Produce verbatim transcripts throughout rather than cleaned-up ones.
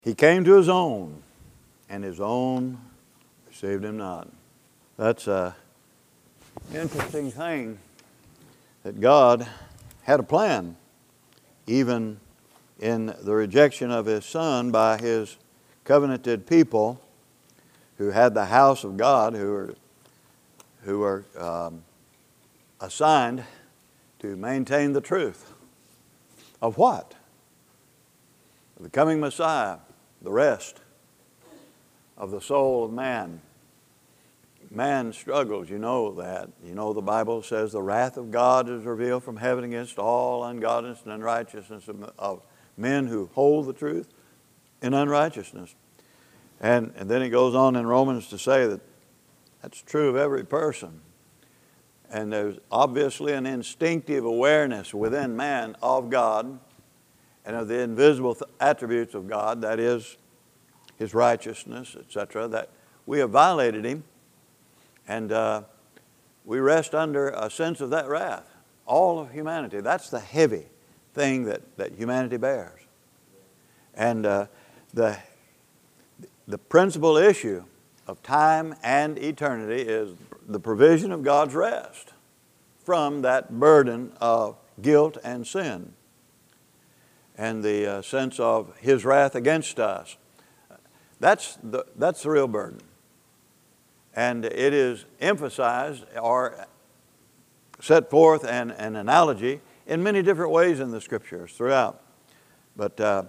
He came to his own, and his own received him not. That's an interesting thing, that God had a plan, even in the rejection of his Son by his covenanted people who had the house of God, who were, who were um, assigned to maintain the truth. Of what? The coming Messiah, the rest of the soul of man. Man struggles, you know that. You know the Bible says the wrath of God is revealed from heaven against all ungodliness and unrighteousness of, of men who hold the truth in unrighteousness. And, and then it goes on in Romans to say that that's true of every person. And there's obviously an instinctive awareness within man of God and of the invisible th- attributes of God, that is, his righteousness, et cetera, that we have violated him, and uh, we rest under a sense of that wrath. All of humanity, that's the heavy thing that, that humanity bears. And uh, the, the principal issue of time and eternity is the provision of God's rest from that burden of guilt and sin, and the uh, sense of his wrath against us. That's the, that's the real burden. And it is emphasized or set forth an, an analogy in many different ways in the Scriptures throughout. But uh,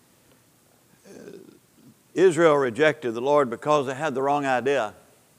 Israel rejected the Lord because they had the wrong idea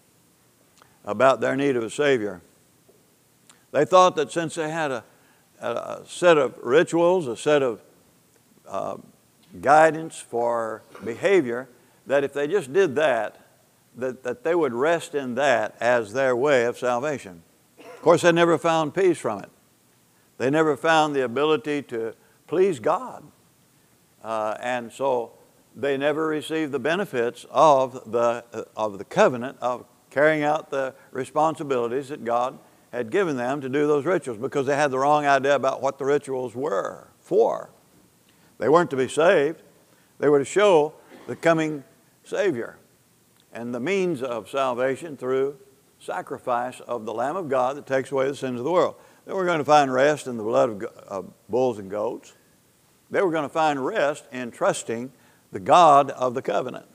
about their need of a Savior. They thought that since they had a, a set of rituals, a set of uh, guidance for behavior, that if they just did that, that, that they would rest in that as their way of salvation. Of course, they never found peace from it. They never found the ability to please God. Uh, and so they never received the benefits of the, uh, of the covenant of carrying out the responsibilities that God had given them to do those rituals, because they had the wrong idea about what the rituals were for. They weren't to be saved. They were to show the coming Savior and the means of salvation through sacrifice of the Lamb of God that takes away the sins of the world. They were going to find rest in the blood of, of bulls and goats. They were going to find rest in trusting the God of the covenant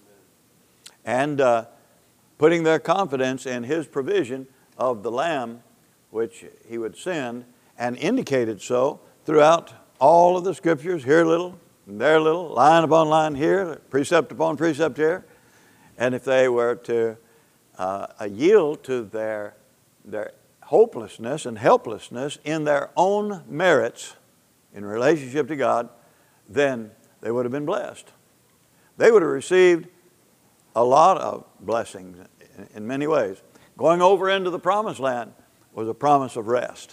and uh, putting their confidence in his provision of the Lamb which he would send, and indicated so throughout all of the Scriptures, here a little, and there a little, line upon line here, precept upon precept here. And if they were to uh, yield to their, their hopelessness and helplessness in their own merits in relationship to God, then they would have been blessed. They would have received a lot of blessings in, in many ways. Going over into the promised land was a promise of rest.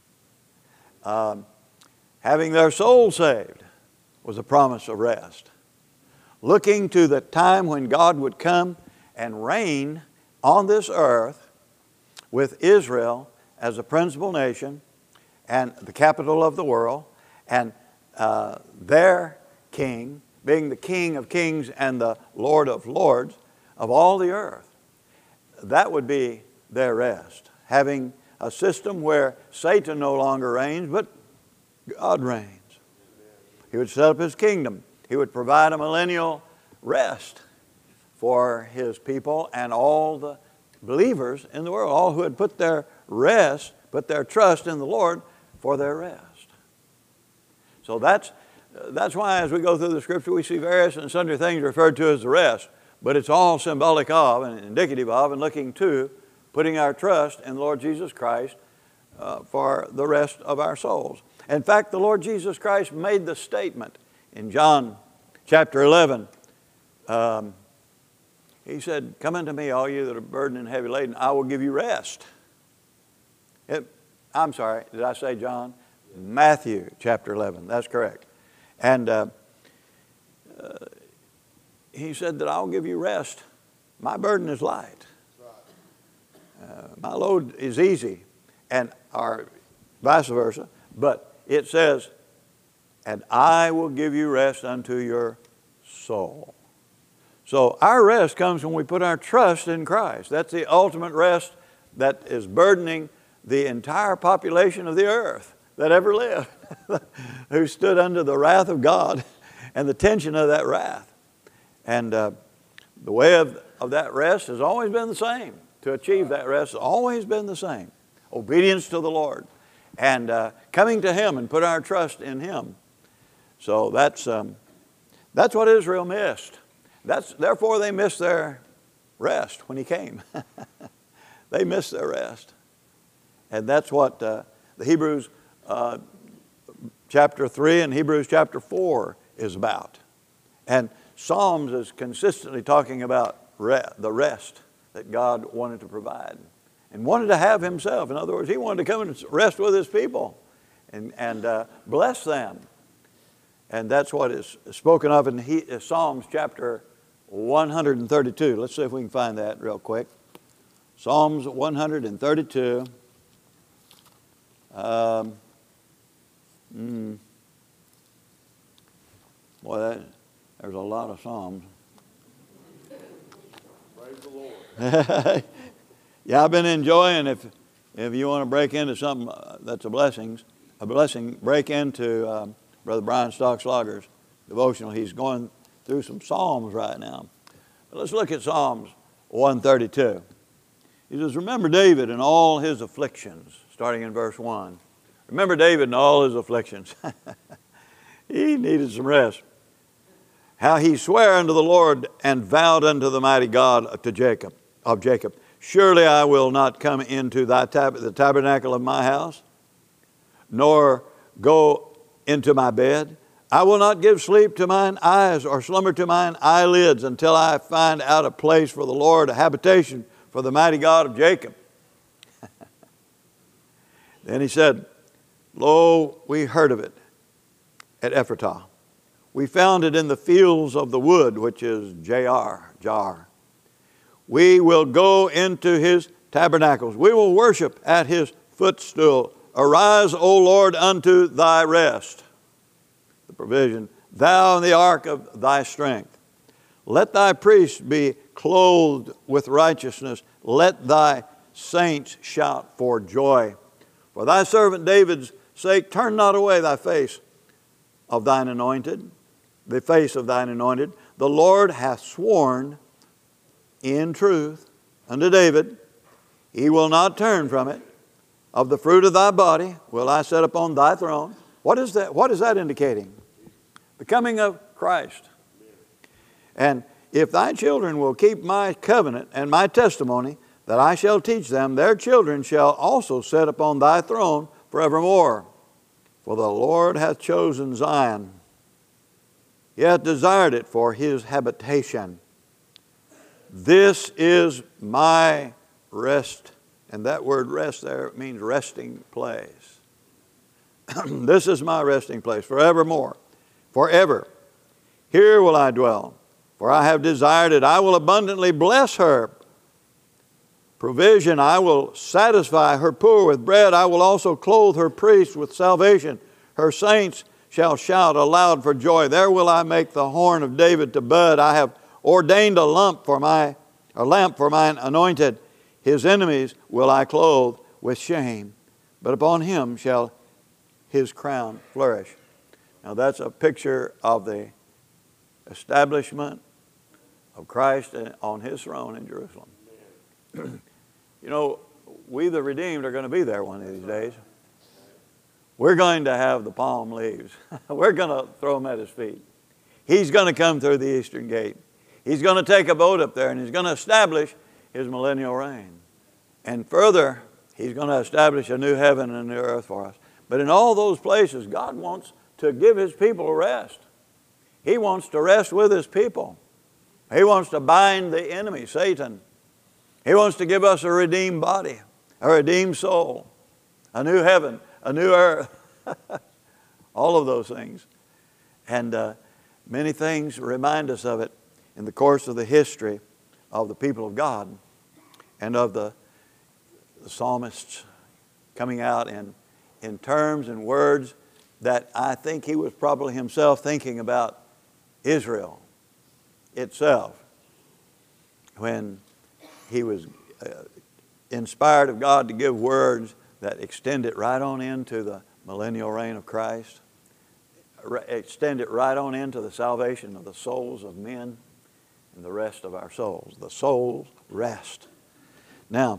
Um, having their soul saved was a promise of rest. Looking to the time when God would come and reign on this earth with Israel as the principal nation and the capital of the world, and uh, their king being the King of kings and the Lord of lords of all the earth. That would be their rest. Having a system where Satan no longer reigns, but God reigns. He would set up his kingdom. He would provide a millennial rest for his people and all the believers in the world, all who had put their rest, put their trust in the Lord for their rest. So that's, that's why as we go through the Scripture, we see various and sundry things referred to as the rest, but it's all symbolic of and indicative of and looking to putting our trust in the Lord Jesus Christ uh, for the rest of our souls. In fact, the Lord Jesus Christ made the statement in John chapter eleven. Um, he said, "Come unto me, all you that are burdened and heavy laden, I will give you rest." It, I'm sorry, did I say John? Matthew chapter eleven, that's correct. And uh, uh, he said that I'll give you rest. My burden is light. Uh, my load is easy, and or vice versa. But it says, and I will give you rest unto your soul. So our rest comes when we put our trust in Christ. That's the ultimate rest that is burdening the entire population of the earth that ever lived, who stood under the wrath of God and the tension of that wrath. And uh, the way of, of that rest has always been the same. To achieve that rest has always been the same. Obedience to the Lord and uh, coming to Him and put our trust in Him. So that's, um, that's what Israel missed. That's, therefore they missed their rest when He came. They missed their rest. And that's what uh, the Hebrews uh, chapter three and Hebrews chapter four is about. And Psalms is consistently talking about re- the rest that God wanted to provide and wanted to have Himself. In other words, He wanted to come and rest with His people and, and uh, bless them. And that's what is spoken of in he, uh, Psalms chapter one hundred thirty-two. Let's see if we can find that real quick. Psalms one hundred thirty-two. Um, mm, boy, that, there's a lot of Psalms. Praise the Lord. Yeah, I've been enjoying, if if you want to break into something that's a blessing, a blessing, break into um, Brother Brian Stockslager's devotional. He's going through some Psalms right now. But let's look at Psalms one thirty-two. He says, remember David and all his afflictions, starting in verse one. Remember David and all his afflictions. He needed some rest. How he sware unto the Lord and vowed unto the mighty God to Jacob, of Jacob, surely I will not come into thy tab- the tabernacle of my house, nor go into my bed. I will not give sleep to mine eyes or slumber to mine eyelids until I find out a place for the Lord, a habitation for the mighty God of Jacob. Then he said, lo, we heard of it at Ephratah. We found it in the fields of the wood, which is Jar, Jar. We will go into His tabernacles. We will worship at His footstool. Arise, O Lord, unto thy rest. The provision. Thou in the ark of thy strength. Let thy priests be clothed with righteousness. Let thy saints shout for joy. For thy servant David's sake, turn not away thy face of thine anointed, the face of thine anointed. The Lord hath sworn in truth unto David, He will not turn from it. Of the fruit of thy body will I set upon thy throne. What is that? What is that indicating? The coming of Christ. And if thy children will keep my covenant and my testimony that I shall teach them, their children shall also sit upon thy throne forevermore. For the Lord hath chosen Zion. He hath desired it for His habitation. This is my rest. And that word rest there means resting place. This is my resting place forevermore. Forever. Here will I dwell. For I have desired it. I will abundantly bless her. Provision, I will satisfy her poor with bread. I will also clothe her priests with salvation. Her saints shall shout aloud for joy. There will I make the horn of David to bud. I have ordained a lamp for my, a lamp for mine anointed. His enemies will I clothe with shame, but upon him shall his crown flourish. Now that's a picture of the establishment of Christ on His throne in Jerusalem. You know, we the redeemed are going to be there one of these days. We're going to have the palm leaves. We're going to throw them at His feet. He's going to come through the eastern gate. He's going to take a boat up there and He's going to establish His millennial reign. And further, He's going to establish a new heaven and a new earth for us. But in all those places, God wants to give His people rest. He wants to rest with His people. He wants to bind the enemy, Satan. He wants to give us a redeemed body, a redeemed soul, a new heaven, a new earth. All of those things. And uh, many things remind us of it in the course of the history of the people of God and of the, the psalmists coming out in, in terms and words that I think he was probably himself thinking about Israel itself, when he was uh, inspired of God to give words that extend it right on into the millennial reign of Christ, extend it right on into the salvation of the souls of men and the rest of our souls. The soul's rest. Now,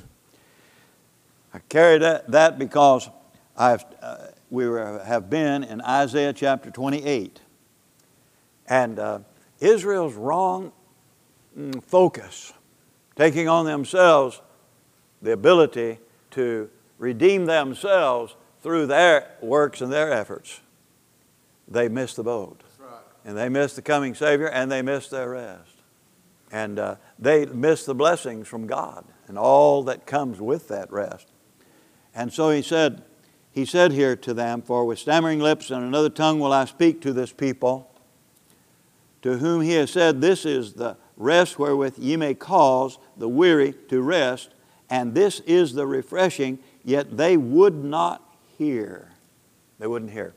I carry that, that because I've, uh, we were, have been in Isaiah chapter twenty-eight. And uh, Israel's wrong mm, focus, taking on themselves the ability to redeem themselves through their works and their efforts, they missed the boat. That's right. And they missed the coming Savior, and they missed their rest. And uh, they missed the blessings from God and all that comes with that rest. And so he said, he said here to them, "For with stammering lips and another tongue will I speak to this people, to whom he has said, This is the rest wherewith ye may cause the weary to rest, and this is the refreshing, yet they would not hear." They wouldn't hear.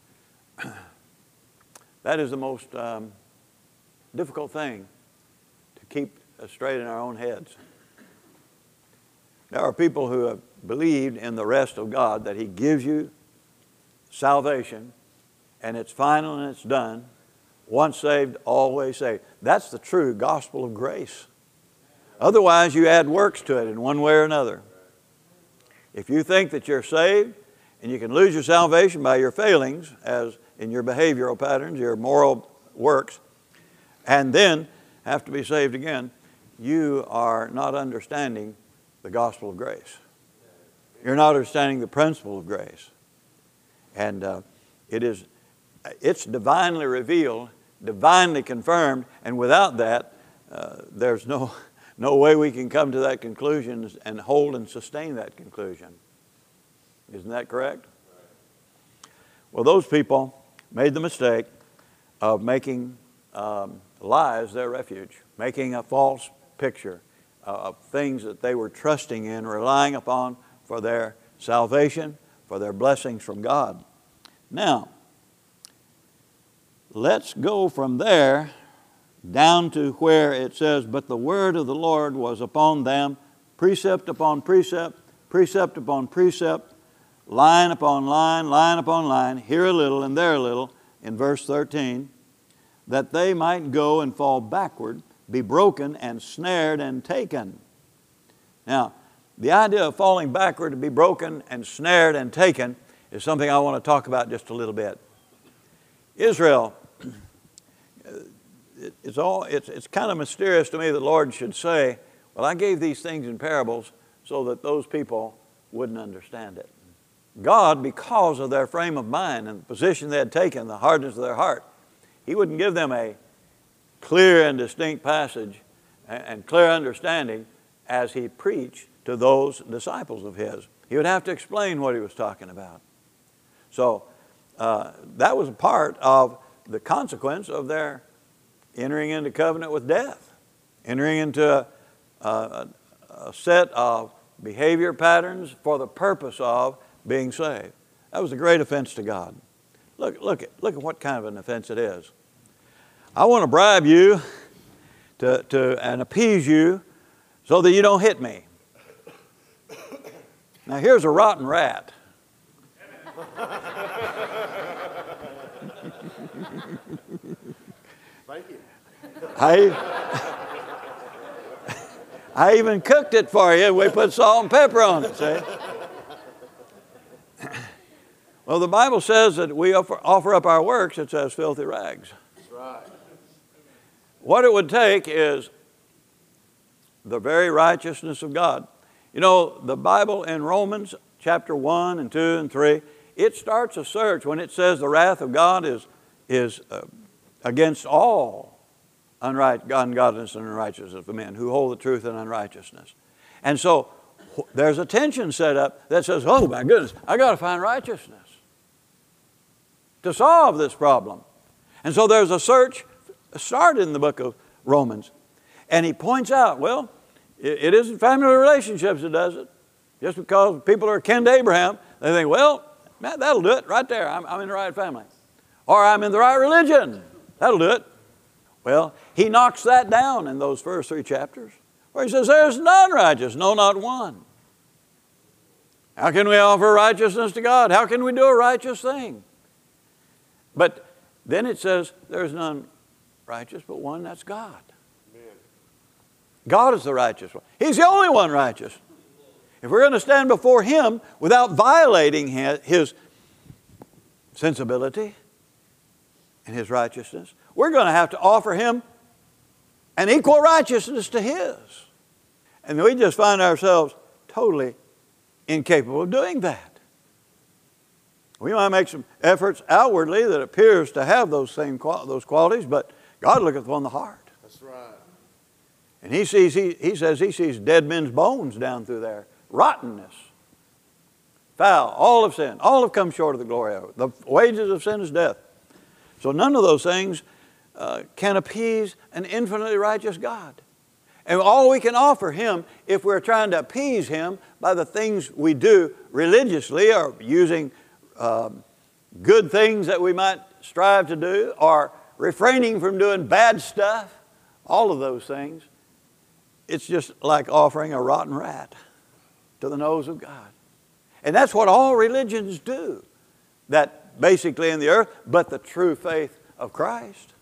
That is the most um, difficult thing to keep straight in our own heads. There are people who have believed in the rest of God, that He gives you salvation, and it's final and it's done. Once saved, always saved. That's the true gospel of grace. Otherwise, you add works to it in one way or another. If you think that you're saved and you can lose your salvation by your failings, as in your behavioral patterns, your moral works, and then have to be saved again, you are not understanding the gospel of grace. You're not understanding the principle of grace. And uh, it is, it's divinely revealed, divinely confirmed, and without that, uh, there's no, no way we can come to that conclusion and hold and sustain that conclusion. Isn't that correct? Well, those people made the mistake of making um, lies their refuge, making a false picture of things that they were trusting in, relying upon for their salvation, for their blessings from God. Now, let's go from there down to where it says, "But the word of the Lord was upon them, precept upon precept, precept upon precept, line upon line, line upon line, here a little and there a little," in verse thirteen, "that they might go and fall backward, be broken and snared and taken." Now, the idea of falling backward to be broken and snared and taken is something I want to talk about just a little bit. Israel, it's, all, it's, it's kind of mysterious to me that the Lord should say, well, I gave these things in parables so that those people wouldn't understand it. God, because of their frame of mind and the position they had taken, the hardness of their heart, He wouldn't give them a clear and distinct passage and clear understanding as He preached to those disciples of His. He would have to explain what He was talking about. So uh, that was a part of the consequence of their entering into covenant with death, entering into a, a, a set of behavior patterns for the purpose of being saved. That was a great offense to God. Look, look, at, look at what kind of an offense it is. I want to bribe you to, to, and appease you so that you don't hit me. Now here's a rotten rat. Thank you. I, I even cooked it for you. We put salt and pepper on it, see? Well, the Bible says that we offer, offer up our works, it says filthy rags. That's right. What it would take is the very righteousness of God. You know, the Bible in Romans chapter one and two and three, it starts a search when it says the wrath of God is, is uh, against all unright, ungodliness and unrighteousness of men who hold the truth in unrighteousness. And so there's a tension set up that says, oh my goodness, I got to find righteousness to solve this problem. And so there's a search started in the book of Romans. And he points out, well, it isn't family relationships that does it. Just because people are kin to Abraham, they think, well, man, that'll do it right there. I'm, I'm in the right family. Or I'm in the right religion. That'll do it. Well, he knocks that down in those first three chapters, where he says, there's none righteous, no, not one. How can we offer righteousness to God? How can we do a righteous thing? But then it says, there's none righteous but one, that's God. Amen. God is the righteous one. He's the only one righteous. If we're going to stand before Him without violating His sensibility and His righteousness, we're going to have to offer Him an equal righteousness to His. And we just find ourselves totally incapable of doing that. We might make some efforts outwardly that appears to have those same those qualities, but God looketh upon the heart. That's right. And He sees, He, he says He sees dead men's bones down through there. Rottenness. Foul. All have sinned. All have come short of the glory of it. The wages of sin is death. So none of those things uh, can appease an infinitely righteous God. And all we can offer Him, if we're trying to appease Him by the things we do religiously, or using um, good things that we might strive to do, or refraining from doing bad stuff, all of those things, it's just like offering a rotten rat to the nose of God. And that's what all religions do, that basically in the earth, but the true faith of Christ.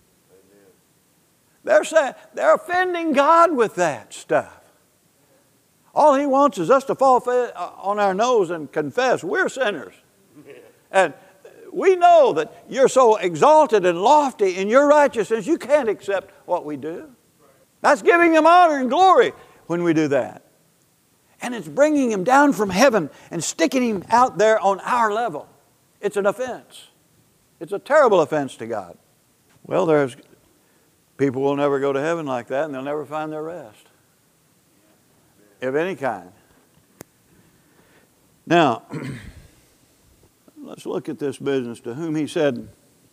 They're saying, they're offending God with that stuff. All He wants is us to fall on our nose and confess we're sinners. And we know that you're so exalted and lofty in your righteousness, you can't accept what we do. That's giving Him honor and glory when we do that. And it's bringing Him down from heaven and sticking Him out there on our level. It's an offense. It's a terrible offense to God. Well, there's people will never go to heaven like that, and they'll never find their rest of any kind. Now, let's look at this business. To whom He said,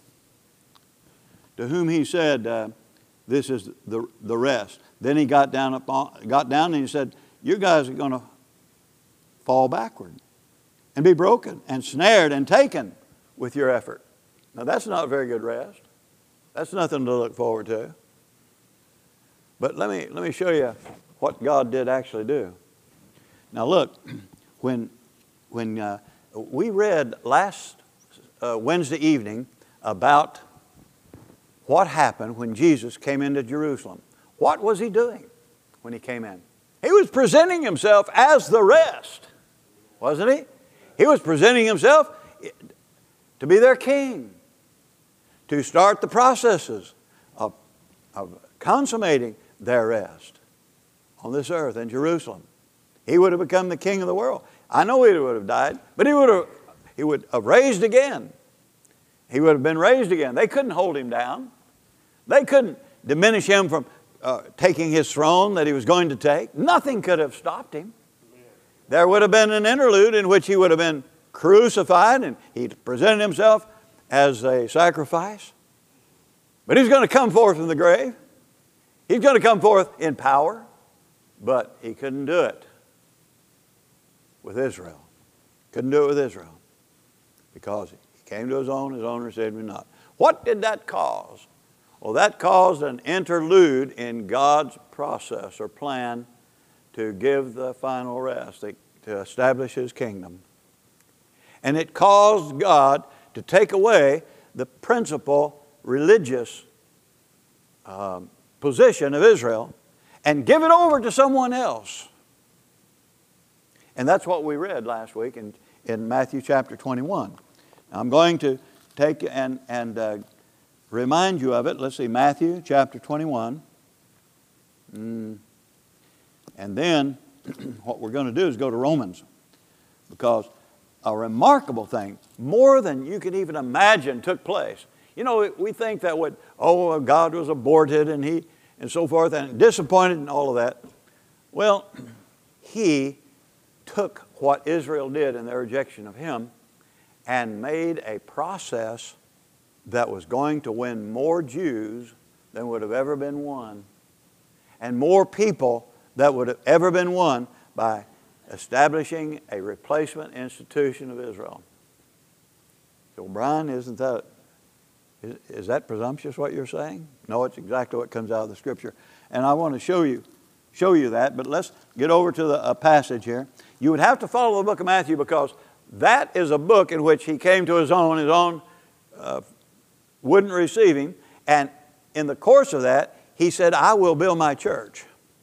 to whom He said, uh, this is the the rest. Then He got down upon, got down and He said, you guys are going to fall backward and be broken and snared and taken with your effort. Now that's not very good rest. That's nothing to look forward to. But let me, let me show you what God did actually do. Now look, when, when uh, we read last uh, Wednesday evening about what happened when Jesus came into Jerusalem. What was He doing when He came in? He was presenting Himself as the rest, wasn't He? He was presenting Himself to be their king, to start the processes of, of consummating their rest on this earth in Jerusalem. He would have become the king of the world. I know He would have died, but He would have, he would have raised again. He would have been raised again. They couldn't hold Him down. They couldn't diminish Him from uh, taking His throne that He was going to take. Nothing could have stopped Him. There would have been an interlude in which He would have been crucified and He presented Himself as a sacrifice. But He's going to come forth from the grave. He's going to come forth in power. But He couldn't do it with Israel. Couldn't do it with Israel. Because He came to His own, His own received Him not. What did that cause? Well, that caused an interlude in God's process or plan to give the final rest, to establish His kingdom. And it caused God to take away the principal religious um, position of Israel and give it over to someone else. And that's what we read last week in, in Matthew chapter twenty-one. Now, I'm going to take and, and uh, remind you of it. Let's see, Matthew chapter twenty-one. Mm. And then what we're going to do is go to Romans, because a remarkable thing, more than you could even imagine, took place. You know, we think that what, oh, God was aborted and He, and so forth, and disappointed and all of that. Well, He took what Israel did in their rejection of Him and made a process that was going to win more Jews than would have ever been won, and more people that would have ever been won by establishing a replacement institution of Israel. So, Brian, isn't that, Is, is that presumptuous what you're saying? No, it's exactly what comes out of the Scripture. And I want to show you, show you that, but let's get over to the a passage here. You would have to follow the book of Matthew because that is a book in which he came to his own, his own uh, wouldn't receive him. And in the course of that, he said, I will build my church.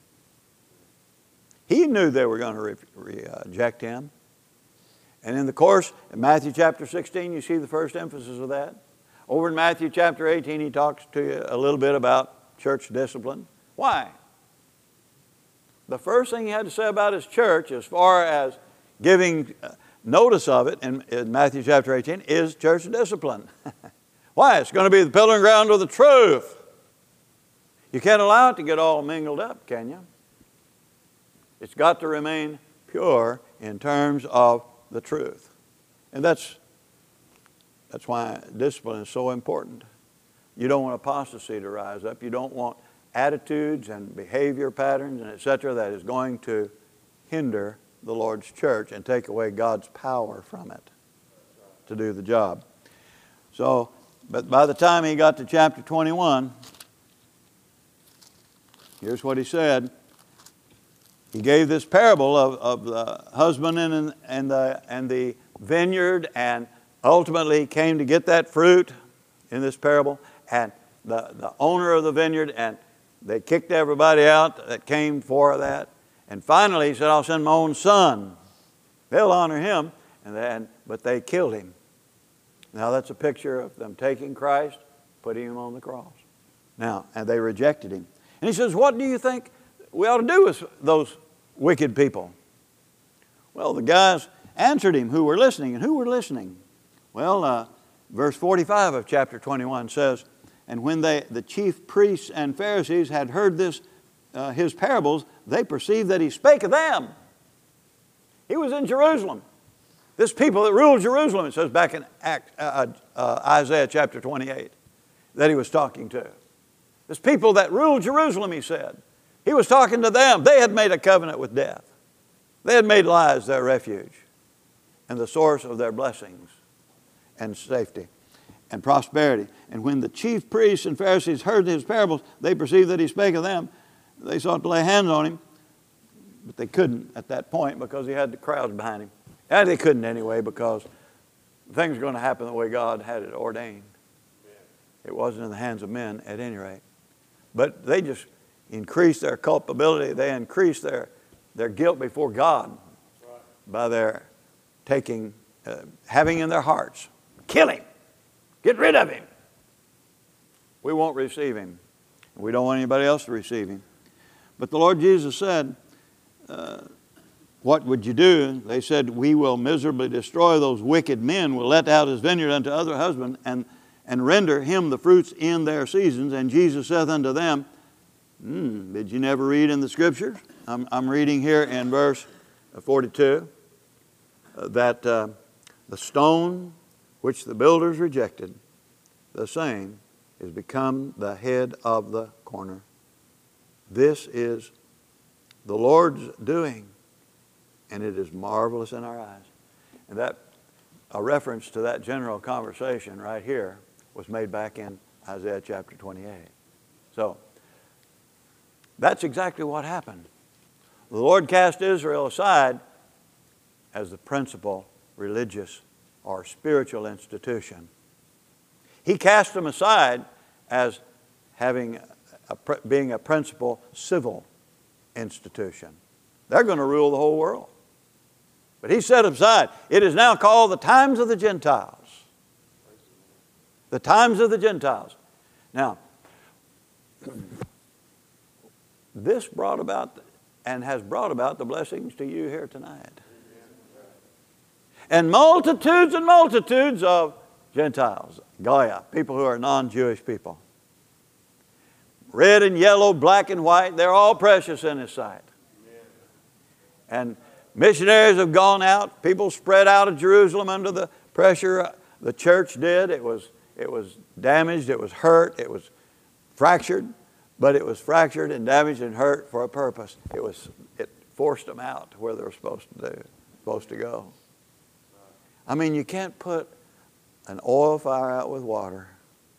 He knew they were going to re- re- reject him. And in the course, in Matthew chapter sixteen, you see the first emphasis of that. Over in Matthew chapter eighteen, he talks to you a little bit about church discipline. Why? The first thing he had to say about his church, as far as giving notice of it in, in Matthew chapter eighteen, is church discipline. Why? It's going to be the pillar and ground of the truth. You can't allow it to get all mingled up, can you? It's got to remain pure in terms of the truth. And that's, that's why discipline is so important. You don't want apostasy to rise up. You don't want attitudes and behavior patterns and et cetera that is going to hinder the Lord's church and take away God's power from it to do the job. So, but by the time he got to chapter twenty-one, here's what he said. He gave this parable of, of the husband and, and, the, and the vineyard, and ultimately came to get that fruit in this parable, and the, the owner of the vineyard, and they kicked everybody out that came for that. And finally he said, I'll send my own son. They'll honor him, and then, but they killed him. Now that's a picture of them taking Christ, putting him on the cross. Now, and they rejected him. And he says, what do you think we ought to do with those wicked people? Well, the guys answered him who were listening. And who were listening? Well, uh, verse forty-five of chapter twenty-one says, and when they, the chief priests and Pharisees had heard this, uh, his parables, they perceived that he spake of them. He was in Jerusalem. This people that ruled Jerusalem, it says back in Act, uh, uh, Isaiah chapter twenty-eight, that he was talking to. This people that ruled Jerusalem, he said. He was talking to them. They had made a covenant with death. They had made lies their refuge and the source of their blessings and safety and prosperity. And when the chief priests and Pharisees heard his parables, they perceived that he spake of them. They sought to lay hands on him, but they couldn't at that point because he had the crowds behind him. And they couldn't anyway because things were going to happen the way God had it ordained. It wasn't in the hands of men at any rate. But they just increased their culpability. They increased their, their guilt before God by their taking, uh, having in their hearts, kill him, get rid of him. We won't receive him. We don't want anybody else to receive him. But the Lord Jesus said, uh, what would you do? They said, we will miserably destroy those wicked men, will let out his vineyard unto other husbands, and, and render him the fruits in their seasons. And Jesus saith unto them, Hmm, did you never read in the Scriptures? I'm, I'm reading here in verse forty-two uh, that uh, the stone which the builders rejected, the same is become the head of the corner. This is the Lord's doing, and it is marvelous in our eyes. And that, a reference to that general conversation right here was made back in Isaiah chapter twenty-eight. So, that's exactly what happened. The Lord cast Israel aside as the principal religious or spiritual institution. He cast them aside as having a, being a principal civil institution. They're going to rule the whole world. But he set aside. It is now called the times of the Gentiles. The times of the Gentiles. Now, this brought about and has brought about the blessings to you here tonight. And multitudes and multitudes of Gentiles, Goya, people who are non-Jewish people. Red and yellow, black and white, they're all precious in His sight. And missionaries have gone out. People spread out of Jerusalem under the pressure the church did. It was, it was damaged, it was hurt, it was fractured. But it was fractured and damaged and hurt for a purpose. It was it forced them out to where they were supposed to do, supposed to go. I mean, you can't put an oil fire out with water.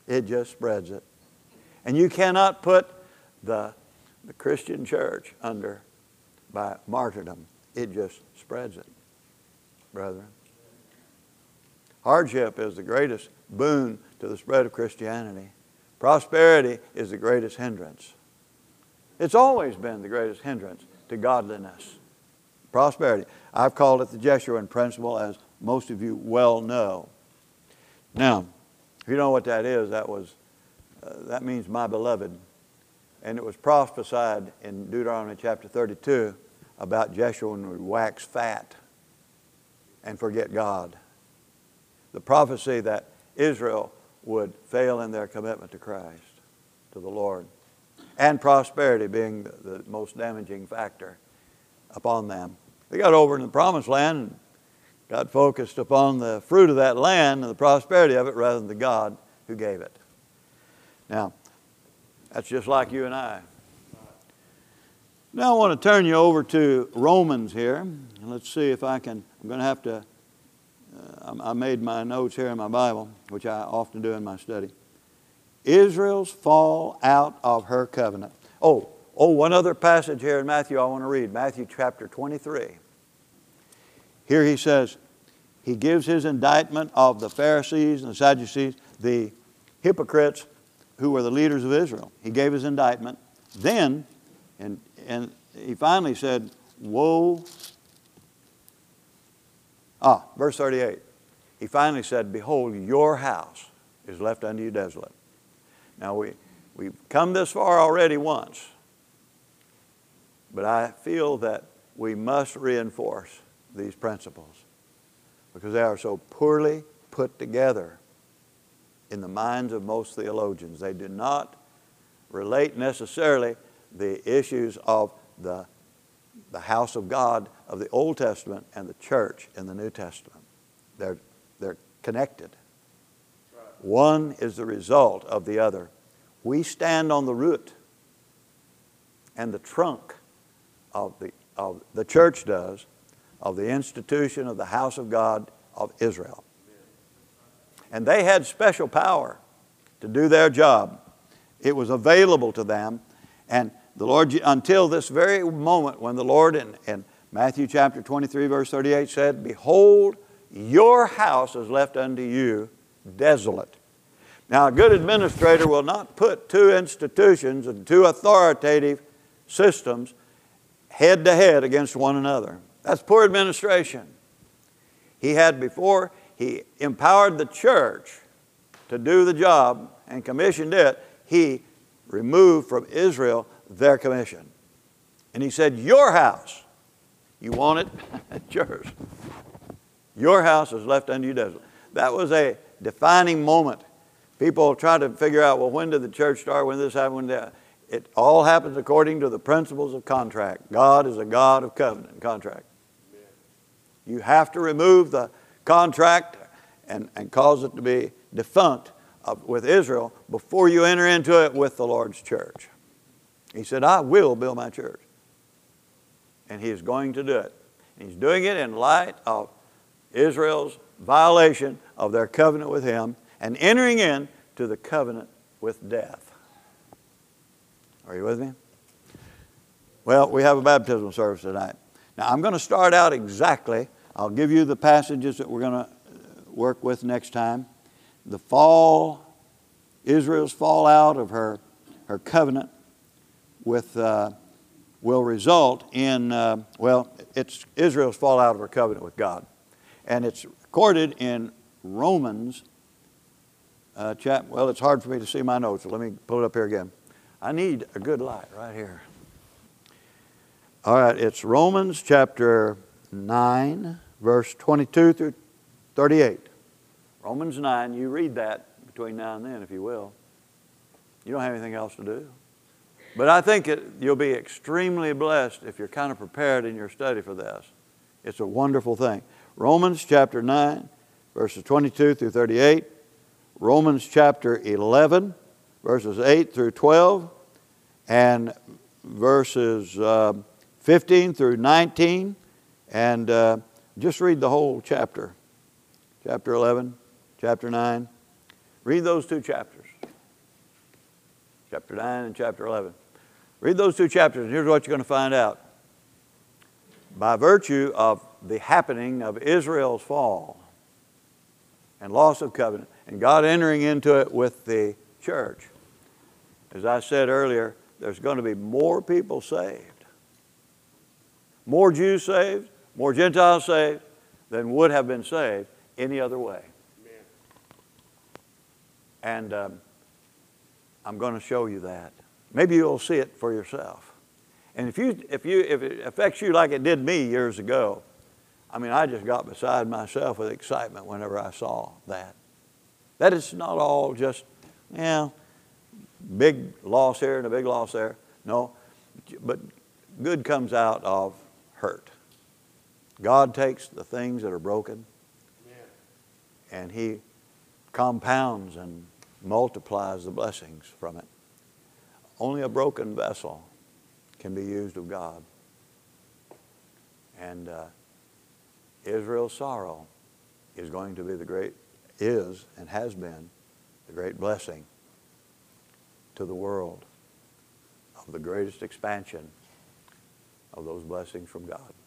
It just spreads it. And you cannot put the, the Christian church under by martyrdom. It just spreads it, brethren. Hardship is the greatest boon to the spread of Christianity. Prosperity is the greatest hindrance. It's always been the greatest hindrance to godliness. Prosperity. I've called it the Jeshurun principle, as most of you well know. Now, if you know what that is, that was uh, that means my beloved. And it was prophesied in Deuteronomy chapter thirty-two about Jeshurun would wax fat and forget God. The prophecy that Israel would fail in their commitment to Christ, to the Lord, and prosperity being the, the most damaging factor upon them. They got over in the promised land and got focused upon the fruit of that land and the prosperity of it rather than the God who gave it. Now, that's just like you and I. Now I want to turn you over to Romans here. And let's see if I can, I'm going to have to, uh, I made my notes here in my Bible, which I often do in my study. Israel's fall out of her covenant. Oh, oh, one other passage here in Matthew I want to read. Matthew chapter twenty-three. Here he says, he gives his indictment of the Pharisees and the Sadducees, the hypocrites who were the leaders of Israel. He gave his indictment. Then, and, and he finally said, woe. Ah, verse thirty-eight. He finally said, behold, your house is left unto you desolate. Now, we, we've come this far already once, but I feel that we must reinforce these principles because they are so poorly put together in the minds of most theologians. They do not relate necessarily the issues of the, the house of God of the Old Testament and the church in the New Testament. They're, they're connected. One is the result of the other. We stand on the root and the trunk of the, of the church does, of the institution of the house of God of Israel. And they had special power to do their job. It was available to them. And the Lord, until this very moment when the Lord in, in Matthew chapter twenty-three verse thirty-eight said, behold, your house is left unto you desolate. Now, a good administrator will not put two institutions and two authoritative systems head to head against one another. That's poor administration. He had before, he empowered the church to do the job and commissioned it. He removed from Israel their commission. And he said, your house, you want it? It's yours. Your house is left unto you desolate. That was a defining moment. People try to figure out, well, when did the church start? When did this happen? When did that? It all happens according to the principles of contract. God is a God of covenant and contract. You have to remove the contract and, and cause it to be defunct of, with Israel before you enter into it with the Lord's church. He said, I will build my church. And he is going to do it. And he's doing it in light of Israel's violation of their covenant with him and entering into the covenant with death. Are you with me? Well, we have a baptismal service tonight. Now, I'm going to start out exactly. I'll give you the passages that we're going to work with next time. The fall, Israel's fall out of her, her covenant with, uh, will result in, uh, well, it's Israel's fall out of her covenant with God. And it's recorded in Romans, uh, chap, well, it's hard for me to see my notes, so let me pull it up here again. I need a good light right here. All right, it's Romans chapter nine, verse twenty-two through thirty-eight. Romans nine, you read that between now and then, if you will. You don't have anything else to do. But I think it, you'll be extremely blessed if you're kind of prepared in your study for this. It's a wonderful thing. Romans chapter nine, verses twenty-two through thirty-eight. Romans chapter eleven, verses eight through twelve. And verses uh, fifteen through nineteen. And uh, just read the whole chapter. Chapter eleven, chapter nine. Read those two chapters. chapter nine and chapter eleven. Read those two chapters, and here's what you're going to find out. By virtue of the happening of Israel's fall and loss of covenant, and God entering into it with the church, as I said earlier, there's going to be more people saved, more Jews saved, more Gentiles saved than would have been saved any other way. Amen. And um, I'm going to show you that. Maybe you'll see it for yourself. And if you, if you, if it affects you like it did me years ago, I mean, I just got beside myself with excitement whenever I saw that. That it's not all just, you know, big loss here and a big loss there. No, but good comes out of hurt. God takes the things that are broken, Amen. and He compounds and multiplies the blessings from it. Only a broken vessel can be used of God. And uh, Israel's sorrow is going to be the great, is and has been the great blessing to the world of the greatest expansion of those blessings from God.